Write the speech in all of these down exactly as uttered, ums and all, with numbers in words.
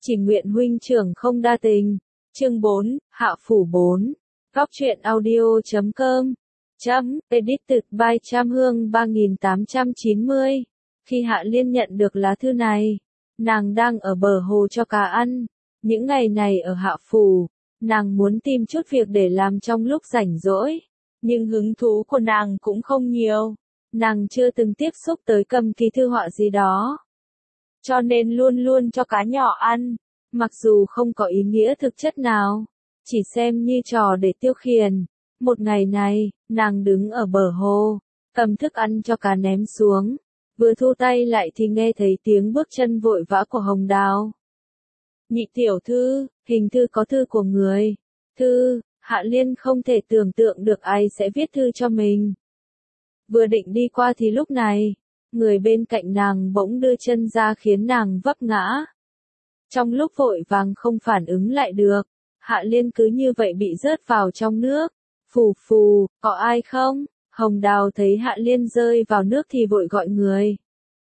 Chỉ nguyện huynh trưởng không đa tình. Chương bốn, Hạ Phủ bốn. Góc truyện audio chấm com. Chấm, edited by Trăm Hương ba nghìn tám trăm chín mươi. Khi Hạ Liên nhận được lá thư này, nàng đang ở bờ hồ cho cá ăn. Những ngày này ở Hạ Phủ, nàng muốn tìm chút việc để làm trong lúc rảnh rỗi. Nhưng hứng thú của nàng cũng không nhiều. Nàng chưa từng tiếp xúc tới cầm kỳ thư họa gì đó. Cho nên luôn luôn cho cá nhỏ ăn. Mặc dù không có ý nghĩa thực chất nào. Chỉ xem như trò để tiêu khiển. Một ngày này, nàng đứng ở bờ hồ. Cầm thức ăn cho cá ném xuống. Vừa thu tay lại thì nghe thấy tiếng bước chân vội vã của Hồng Đào. Nhị tiểu thư, hình thư có thư của người. Thư, Hạ Liên không thể tưởng tượng được ai sẽ viết thư cho mình. Vừa định đi qua thì lúc này, người bên cạnh nàng bỗng đưa chân ra khiến nàng vấp ngã. Trong lúc vội vàng không phản ứng lại được, Hạ Liên cứ như vậy bị rớt vào trong nước. Phù phù, có ai không? Hồng Đào thấy Hạ Liên rơi vào nước thì vội gọi người.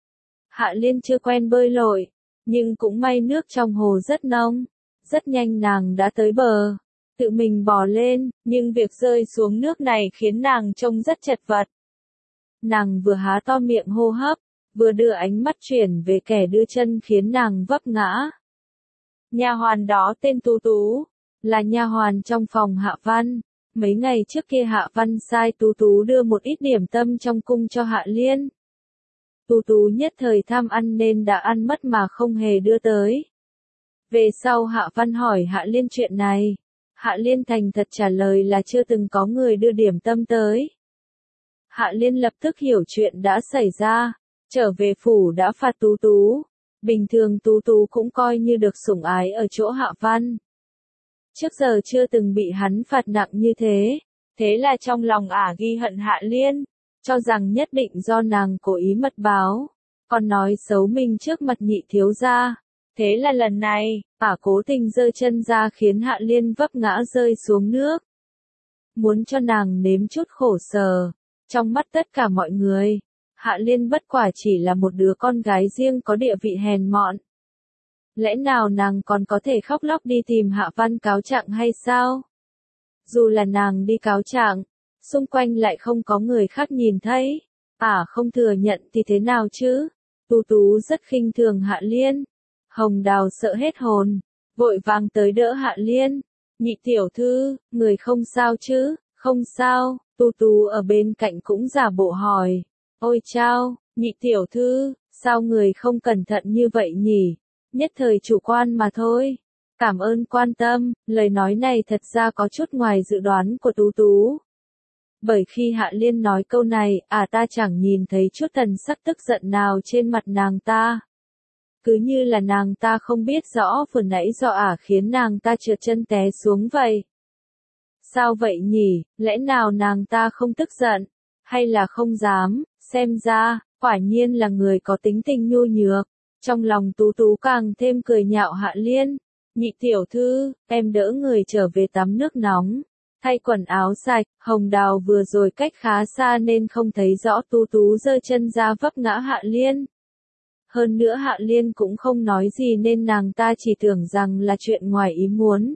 Hạ Liên chưa quen bơi lội, nhưng cũng may nước trong hồ rất nông. Rất nhanh nàng đã tới bờ, tự mình bò lên, nhưng việc rơi xuống nước này khiến nàng trông rất chật vật. Nàng vừa há to miệng hô hấp, vừa đưa ánh mắt chuyển về kẻ đưa chân khiến nàng vấp ngã. Nha hoàn đó tên Tú Tú, là nha hoàn trong phòng Hạ Văn. Mấy ngày trước kia Hạ Văn sai Tú Tú đưa một ít điểm tâm trong cung cho Hạ Liên. Tú Tú nhất thời tham ăn nên đã ăn mất mà không hề đưa tới. Về sau Hạ Văn hỏi Hạ Liên chuyện này. Hạ Liên thành thật trả lời là chưa từng có người đưa điểm tâm tới. Hạ Liên lập tức hiểu chuyện đã xảy ra. Trở về phủ đã phạt Tú Tú. Bình thường Tú Tú cũng coi như được sủng ái ở chỗ Hạ Văn. Trước giờ chưa từng bị hắn phạt nặng như thế. Thế là trong lòng ả ghi hận Hạ Liên. Cho rằng nhất định do nàng cố ý mật báo. Còn nói xấu mình trước mặt nhị thiếu gia. Thế là lần này, ả cố tình giơ chân ra khiến Hạ Liên vấp ngã rơi xuống nước. Muốn cho nàng nếm chút khổ sở. Trong mắt tất cả mọi người, Hạ Liên bất quả chỉ là một đứa con gái riêng có địa vị hèn mọn. Lẽ nào nàng còn có thể khóc lóc đi tìm Hạ Văn cáo trạng hay sao? Dù là nàng đi cáo trạng, xung quanh lại không có người khác nhìn thấy. Ả không thừa nhận thì thế nào chứ? Tú Tú rất khinh thường Hạ Liên. Hồng Đào sợ hết hồn, vội vàng tới đỡ Hạ Liên. Nhị tiểu thư, người không sao chứ? Không sao. Tú Tú ở bên cạnh cũng giả bộ hỏi. Ôi chao, nhị tiểu thư, sao người không cẩn thận như vậy nhỉ? Nhất thời chủ quan mà thôi. Cảm ơn quan tâm, lời nói này thật ra có chút ngoài dự đoán của Tú Tú. Bởi khi Hạ Liên nói câu này, à ta chẳng nhìn thấy chút thần sắc tức giận nào trên mặt nàng ta. Cứ như là nàng ta không biết rõ vừa nãy do ả khiến nàng ta trượt chân té xuống vậy. Sao vậy nhỉ, lẽ nào nàng ta không tức giận, hay là không dám, xem ra, quả nhiên là người có tính tình nhu nhược. Trong lòng Tú Tú càng thêm cười nhạo Hạ Liên. Nhị tiểu thư, em đỡ người trở về tắm nước nóng, thay quần áo sạch. Hồng Đào vừa rồi cách khá xa nên không thấy rõ Tú Tú giơ chân ra vấp ngã Hạ Liên. Hơn nữa Hạ Liên cũng không nói gì nên nàng ta chỉ tưởng rằng là chuyện ngoài ý muốn.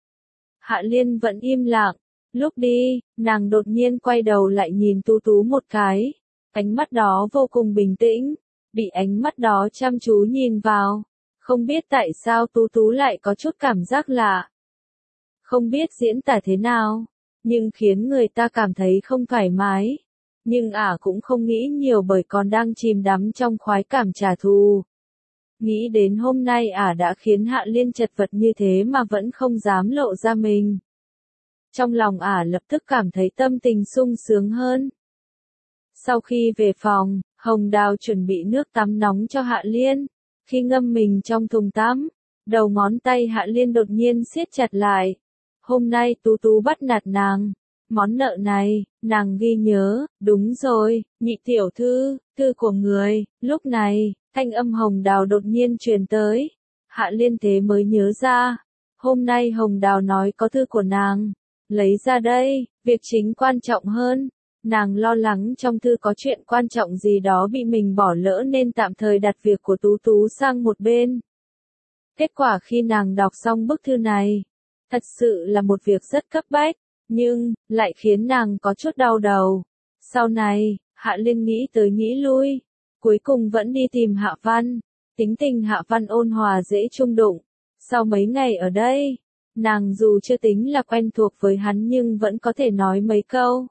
Hạ Liên vẫn im lặng. Lúc đi, nàng đột nhiên quay đầu lại nhìn Tú Tú một cái. Ánh mắt đó vô cùng bình tĩnh. Bị ánh mắt đó chăm chú nhìn vào. Không biết tại sao Tú Tú lại có chút cảm giác lạ. Không biết diễn tả thế nào, nhưng khiến người ta cảm thấy không thoải mái. Nhưng ả cũng không nghĩ nhiều bởi còn đang chìm đắm trong khoái cảm trả thù. Nghĩ đến hôm nay ả đã khiến Hạ Liên chật vật như thế mà vẫn không dám lộ ra mình. Trong lòng ả lập tức cảm thấy tâm tình sung sướng hơn. Sau khi về phòng, Hồng Đào chuẩn bị nước tắm nóng cho Hạ Liên. Khi ngâm mình trong thùng tắm, đầu ngón tay Hạ Liên đột nhiên siết chặt lại. Hôm nay Tú Tú bắt nạt nàng. Món nợ này, nàng ghi nhớ. Đúng rồi, nhị tiểu thư, thư của người. Lúc này, thanh âm Hồng Đào đột nhiên truyền tới. Hạ Liên thế mới nhớ ra. Hôm nay Hồng Đào nói có thư của nàng. Lấy ra đây, việc chính quan trọng hơn. Nàng lo lắng trong thư có chuyện quan trọng gì đó bị mình bỏ lỡ nên tạm thời đặt việc của Tú Tú sang một bên. Kết quả khi nàng đọc xong bức thư này, thật sự là một việc rất cấp bách, nhưng, lại khiến nàng có chút đau đầu. Sau này, Hạ Liên nghĩ tới nghĩ lui, cuối cùng vẫn đi tìm Hạ Văn. Tính tình Hạ Văn ôn hòa dễ chung đụng. Sau mấy ngày ở đây, nàng dù chưa tính là quen thuộc với hắn nhưng vẫn có thể nói mấy câu.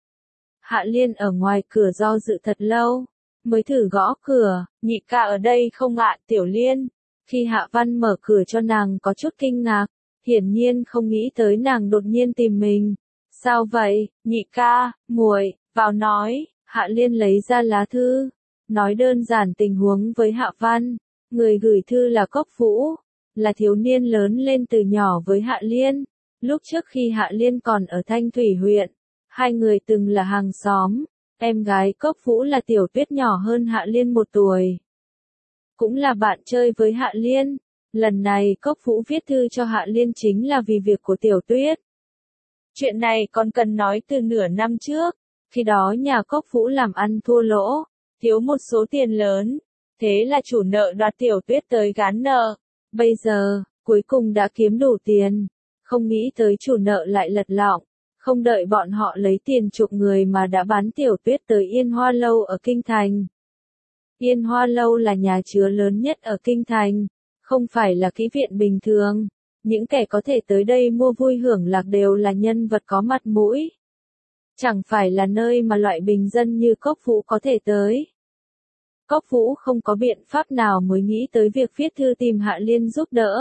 Hạ Liên ở ngoài cửa do dự thật lâu, mới thử gõ cửa, nhị ca ở đây không ạ, Tiểu Liên. Khi Hạ Văn mở cửa cho nàng có chút kinh ngạc, hiển nhiên không nghĩ tới nàng đột nhiên tìm mình. Sao vậy, nhị ca, muội, vào nói. Hạ Liên lấy ra lá thư, nói đơn giản tình huống với Hạ Văn. Người gửi thư là Cốc Vũ, là thiếu niên lớn lên từ nhỏ với Hạ Liên. Lúc trước khi Hạ Liên còn ở Thanh Thủy huyện, hai người từng là hàng xóm. Em gái Cốc Vũ là Tiểu Tuyết nhỏ hơn Hạ Liên một tuổi, cũng là bạn chơi với Hạ Liên. Lần này Cốc Vũ viết thư cho Hạ Liên chính là vì việc của Tiểu Tuyết. Chuyện này còn cần nói từ nửa năm trước, khi đó nhà Cốc Vũ làm ăn thua lỗ, thiếu một số tiền lớn, thế là chủ nợ đoạt Tiểu Tuyết tới gán nợ. Bây giờ, cuối cùng đã kiếm đủ tiền, không nghĩ tới chủ nợ lại lật lọng, không đợi bọn họ lấy tiền chuộc người mà đã bán Tiểu Tuyết tới Yên Hoa Lâu ở Kinh Thành. Yên Hoa Lâu là nhà chứa lớn nhất ở Kinh Thành, không phải là kỹ viện bình thường. Những kẻ có thể tới đây mua vui hưởng lạc đều là nhân vật có mặt mũi. Chẳng phải là nơi mà loại bình dân như Cốc Vũ có thể tới. Cốc Vũ không có biện pháp nào mới nghĩ tới việc viết thư tìm Hạ Liên giúp đỡ.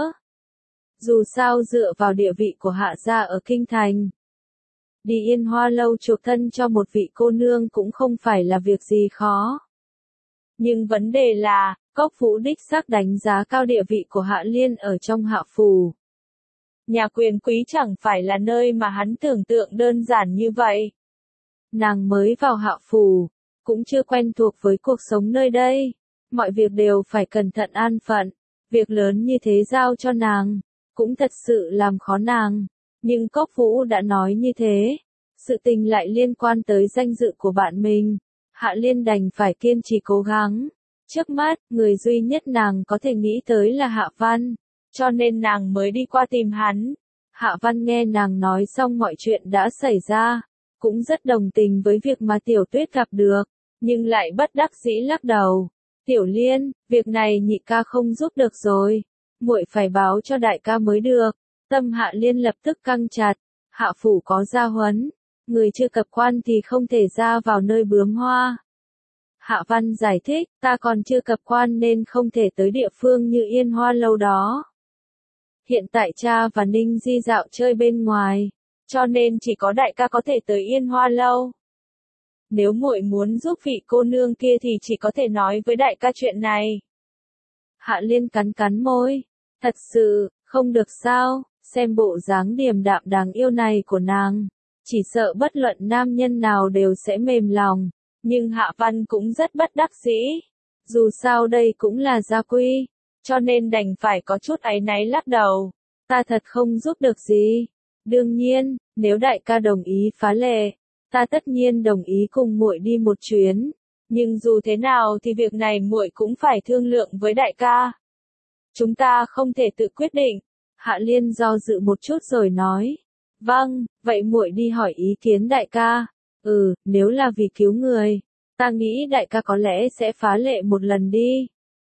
Dù sao dựa vào địa vị của Hạ gia ở Kinh Thành, đi Yên Hoa Lâu chuộc thân cho một vị cô nương cũng không phải là việc gì khó. Nhưng vấn đề là, Cốc Vũ đích xác đánh giá cao địa vị của Hạ Liên ở trong Hạ phủ. Nhà quyền quý chẳng phải là nơi mà hắn tưởng tượng đơn giản như vậy. Nàng mới vào Hạ phủ, cũng chưa quen thuộc với cuộc sống nơi đây. Mọi việc đều phải cẩn thận an phận. Việc lớn như thế giao cho nàng, cũng thật sự làm khó nàng. Nhưng Cốc Vũ đã nói như thế, sự tình lại liên quan tới danh dự của bạn mình. Hạ Liên đành phải kiên trì cố gắng. Trước mắt, người duy nhất nàng có thể nghĩ tới là Hạ Văn, cho nên nàng mới đi qua tìm hắn. Hạ Văn nghe nàng nói xong mọi chuyện đã xảy ra, cũng rất đồng tình với việc mà Tiểu Tuyết gặp được, nhưng lại bất đắc dĩ lắc đầu. Tiểu Liên, việc này nhị ca không giúp được rồi, muội phải báo cho đại ca mới được. Tâm Hạ Liên lập tức căng chặt. Hạ phủ có gia huấn, người chưa cập quan thì không thể ra vào nơi bướm hoa. Hạ Văn giải thích, ta còn chưa cập quan nên không thể tới địa phương như Yên Hoa Lâu đó. Hiện tại cha và Ninh Di dạo chơi bên ngoài, cho nên chỉ có đại ca có thể tới Yên Hoa Lâu. Nếu muội muốn giúp vị cô nương kia thì chỉ có thể nói với đại ca chuyện này. Hạ Liên cắn cắn môi, thật sự, không được sao, xem bộ dáng điềm đạm đáng yêu này của nàng, chỉ sợ bất luận nam nhân nào đều sẽ mềm lòng. Nhưng Hạ Văn cũng rất bất đắc dĩ. Dù sao đây cũng là gia quy, cho nên đành phải có chút áy náy lắc đầu. Ta thật không giúp được gì. Đương nhiên, nếu đại ca đồng ý phá lệ, ta tất nhiên đồng ý cùng muội đi một chuyến. Nhưng dù thế nào thì việc này muội cũng phải thương lượng với đại ca. Chúng ta không thể tự quyết định. Hạ Liên do dự một chút rồi nói. Vâng, vậy muội đi hỏi ý kiến đại ca. Ừ, nếu là vì cứu người, ta nghĩ đại ca có lẽ sẽ phá lệ một lần đi.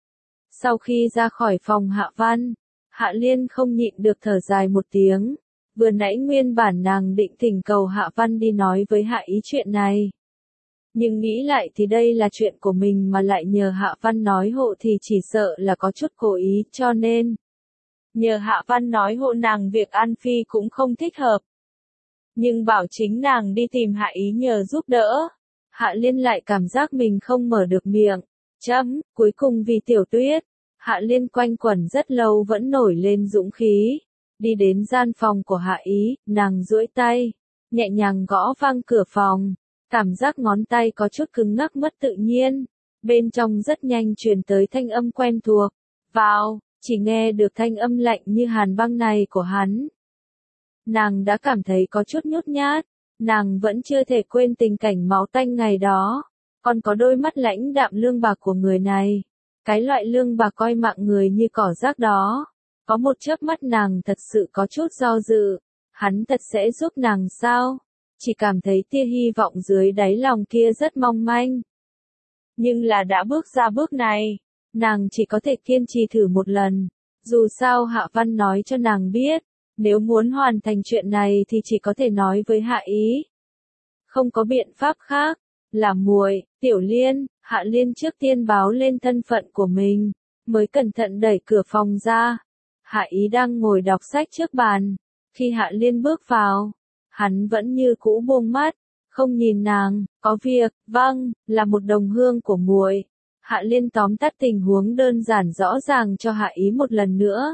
Sau khi ra khỏi phòng Hạ Văn, Hạ Liên không nhịn được thở dài một tiếng. Vừa nãy nguyên bản nàng định thỉnh cầu Hạ Văn đi nói với Hạ Ý chuyện này. Nhưng nghĩ lại thì đây là chuyện của mình mà lại nhờ Hạ Văn nói hộ thì chỉ sợ là có chút cố ý, cho nên nhờ Hạ Văn nói hộ nàng việc An Phi cũng không thích hợp. Nhưng bảo chính nàng đi tìm Hạ Ý nhờ giúp đỡ. Hạ Liên lại cảm giác mình không mở được miệng. Chấm, cuối cùng vì Tiểu Tuyết, Hạ Liên quanh quẩn rất lâu vẫn nổi lên dũng khí. Đi đến gian phòng của Hạ Ý, nàng duỗi tay, nhẹ nhàng gõ vang cửa phòng. Cảm giác ngón tay có chút cứng ngắc mất tự nhiên. Bên trong rất nhanh truyền tới thanh âm quen thuộc. Vào, chỉ nghe được thanh âm lạnh như hàn băng này của hắn. Nàng đã cảm thấy có chút nhút nhát, nàng vẫn chưa thể quên tình cảnh máu tanh ngày đó, còn có đôi mắt lãnh đạm lương bạc của người này, cái loại lương bạc coi mạng người như cỏ rác đó. Có một chớp mắt nàng thật sự có chút do dự, hắn thật sẽ giúp nàng sao? Chỉ cảm thấy tia hy vọng dưới đáy lòng kia rất mong manh. Nhưng là đã bước ra bước này, nàng chỉ có thể kiên trì thử một lần. Dù sao Hạ Văn nói cho nàng biết, nếu muốn hoàn thành chuyện này thì chỉ có thể nói với Hạ Ý. Không có biện pháp khác, là muội, Tiểu Liên, Hạ Liên trước tiên báo lên thân phận của mình, mới cẩn thận đẩy cửa phòng ra. Hạ Ý đang ngồi đọc sách trước bàn, khi Hạ Liên bước vào, hắn vẫn như cũ buông mắt, không nhìn nàng, có việc, vâng, là một đồng hương của muội. Hạ Liên tóm tắt tình huống đơn giản rõ ràng cho Hạ Ý một lần nữa.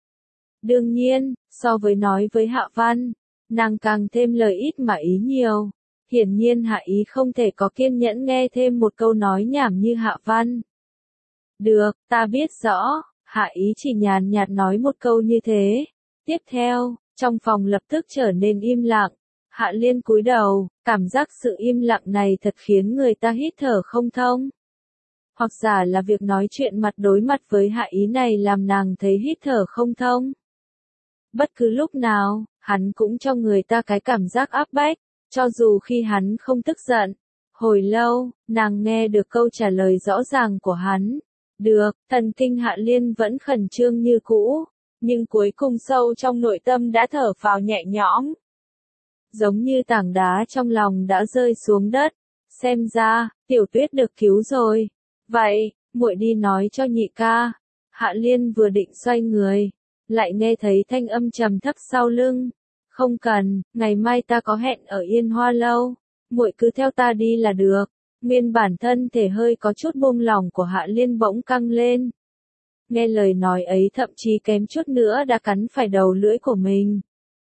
Đương nhiên, so với nói với Hạ Văn, nàng càng thêm lời ít mà ý nhiều. Hiển nhiên Hạ Ý không thể có kiên nhẫn nghe thêm một câu nói nhảm như Hạ Văn. Được, ta biết rõ, Hạ Ý chỉ nhàn nhạt nói một câu như thế. Tiếp theo, trong phòng lập tức trở nên im lặng. Hạ Liên cúi đầu, cảm giác sự im lặng này thật khiến người ta hít thở không thông. Hoặc giả là việc nói chuyện mặt đối mặt với Hạ Ý này làm nàng thấy hít thở không thông. Bất cứ lúc nào, hắn cũng cho người ta cái cảm giác áp bách, cho dù khi hắn không tức giận. Hồi lâu, nàng nghe được câu trả lời rõ ràng của hắn. Được, thần kinh Hạ Liên vẫn khẩn trương như cũ, nhưng cuối cùng sâu trong nội tâm đã thở phào nhẹ nhõm. Giống như tảng đá trong lòng đã rơi xuống đất, xem ra, Tiểu Tuyết được cứu rồi. Vậy, muội đi nói cho nhị ca. Hạ Liên vừa định xoay người, lại nghe thấy thanh âm trầm thấp sau lưng. Không cần, ngày mai ta có hẹn ở Yên Hoa Lâu, muội cứ theo ta đi là được. Nguyên bản thân thể hơi có chút buông lỏng của Hạ Liên bỗng căng lên. Nghe lời nói ấy thậm chí kém chút nữa đã cắn phải đầu lưỡi của mình.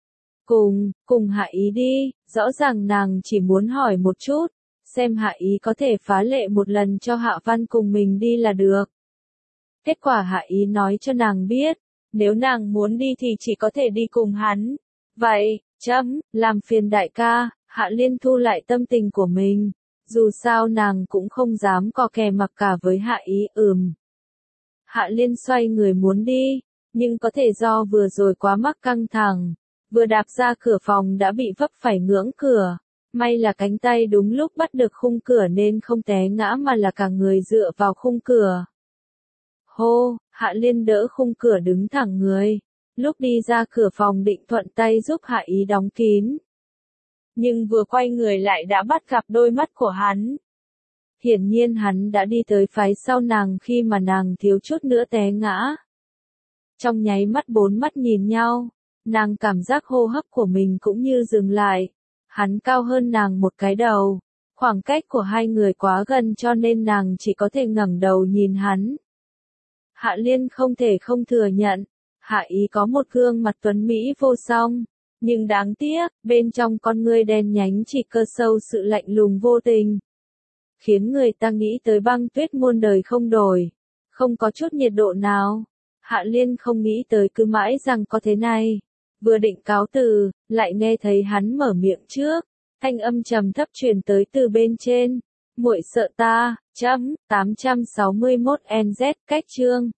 Cùng, cùng Hạ Ý đi, rõ ràng nàng chỉ muốn hỏi một chút, xem Hạ Ý có thể phá lệ một lần cho Hạ Văn cùng mình đi là được. Kết quả Hạ Ý nói cho nàng biết, nếu nàng muốn đi thì chỉ có thể đi cùng hắn. Vậy, chấm, làm phiền đại ca. Hạ Liên thu lại tâm tình của mình, dù sao nàng cũng không dám co kè mặc cả với Hạ Ý. Ừm. Hạ Liên xoay người muốn đi, nhưng có thể do vừa rồi quá mắc căng thẳng, vừa đạp ra cửa phòng đã bị vấp phải ngưỡng cửa. May là cánh tay đúng lúc bắt được khung cửa nên không té ngã mà là cả người dựa vào khung cửa. Hô, Hạ Liên đỡ khung cửa đứng thẳng người, lúc đi ra cửa phòng định thuận tay giúp Hạ Ý đóng kín. Nhưng vừa quay người lại đã bắt gặp đôi mắt của hắn. Hiển nhiên hắn đã đi tới phái sau nàng khi mà nàng thiếu chút nữa té ngã. Trong nháy mắt bốn mắt nhìn nhau, nàng cảm giác hô hấp của mình cũng như dừng lại. Hắn cao hơn nàng một cái đầu, khoảng cách của hai người quá gần cho nên nàng chỉ có thể ngẩng đầu nhìn hắn. Hạ Liên không thể không thừa nhận, Hạ Ý có một gương mặt tuấn mỹ vô song, nhưng đáng tiếc, bên trong con ngươi đen nhánh chỉ cơ sâu sự lạnh lùng vô tình, khiến người ta nghĩ tới băng tuyết muôn đời không đổi, không có chút nhiệt độ nào. Hạ Liên không nghĩ tới cứ mãi rằng có thế này. Vừa định cáo từ, lại nghe thấy hắn mở miệng trước, thanh âm trầm thấp truyền tới từ bên trên. Muội sợ ta, chấm, tám trăm sáu mươi mốt N Z, cách chương.